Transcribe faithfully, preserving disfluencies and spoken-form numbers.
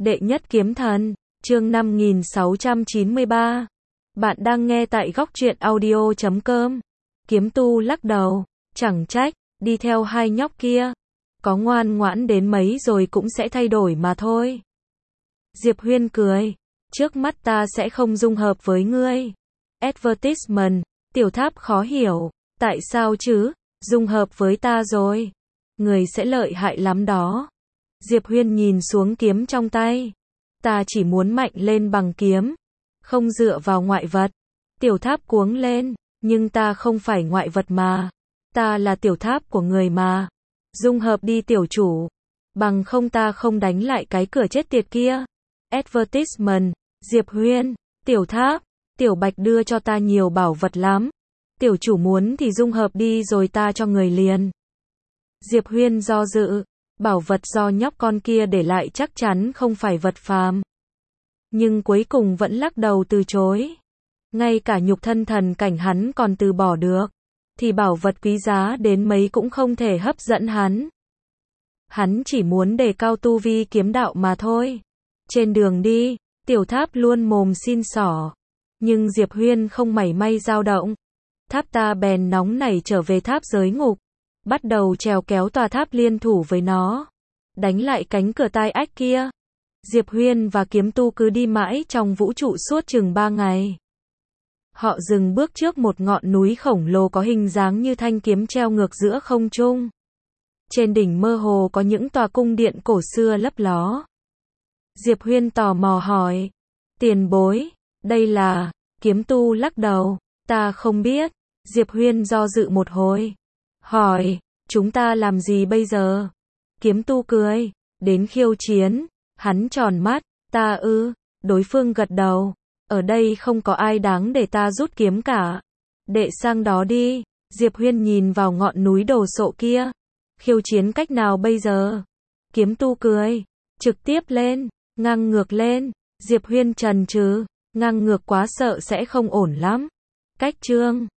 Đệ nhất kiếm thần, chương năm nghìn sáu trăm chín mươi ba. Bạn đang nghe tại góc truyện audio chấm com. Kiếm tu lắc đầu, chẳng trách, đi theo hai nhóc kia. Có ngoan ngoãn đến mấy rồi cũng sẽ thay đổi mà thôi. Diệp Huyên cười, trước mắt ta sẽ không dung hợp với ngươi. Advertisement, Tiểu Tháp khó hiểu, tại sao chứ, dung hợp với ta rồi. Người sẽ lợi hại lắm đó. Diệp Huyên nhìn xuống kiếm trong tay. Ta chỉ muốn mạnh lên bằng kiếm, không dựa vào ngoại vật. Tiểu Tháp cuống lên, nhưng ta không phải ngoại vật mà. Ta là tiểu tháp của người mà. Dung hợp đi tiểu chủ. Bằng không ta không đánh lại cái cửa chết tiệt kia. Advertisement, Diệp Huyên, tiểu tháp, tiểu bạch đưa cho ta nhiều bảo vật lắm. Tiểu chủ muốn thì dung hợp đi rồi ta cho người liền. Diệp Huyên do dự. Bảo vật do nhóc con kia để lại chắc chắn không phải vật phàm. Nhưng cuối cùng vẫn lắc đầu từ chối. Ngay cả nhục thân thần cảnh hắn còn từ bỏ được. Thì bảo vật quý giá đến mấy cũng không thể hấp dẫn hắn. Hắn chỉ muốn đề cao tu vi kiếm đạo mà thôi. Trên đường đi, tiểu tháp luôn mồm xin xỏ. Nhưng Diệp Huyên không mảy may dao động. Tháp ta bèn nóng nảy trở về tháp giới ngục. Bắt đầu trèo kéo tòa tháp liên thủ với nó. Đánh lại cánh cửa tai ách kia. Diệp Huyên và kiếm tu cứ đi mãi trong vũ trụ suốt chừng ba ngày. Họ dừng bước trước một ngọn núi khổng lồ có hình dáng như thanh kiếm treo ngược giữa không trung. Trên đỉnh mơ hồ có những tòa cung điện cổ xưa lấp ló. Diệp Huyên tò mò hỏi. Tiền bối, đây là... Kiếm tu lắc đầu. Ta không biết. Diệp Huyên do dự một hồi. Hỏi, chúng ta làm gì bây giờ? Kiếm tu cười, đến khiêu chiến. Hắn tròn mắt, ta ư, đối phương gật đầu. Ở đây không có ai đáng để ta rút kiếm cả. Đệ sang đó đi. Diệp Huyên nhìn vào ngọn núi đồ sộ kia. Khiêu chiến cách nào bây giờ? Kiếm tu cười, trực tiếp lên, ngang ngược lên. Diệp Huyên chần chừ, ngang ngược quá sợ sẽ không ổn lắm. Cách chương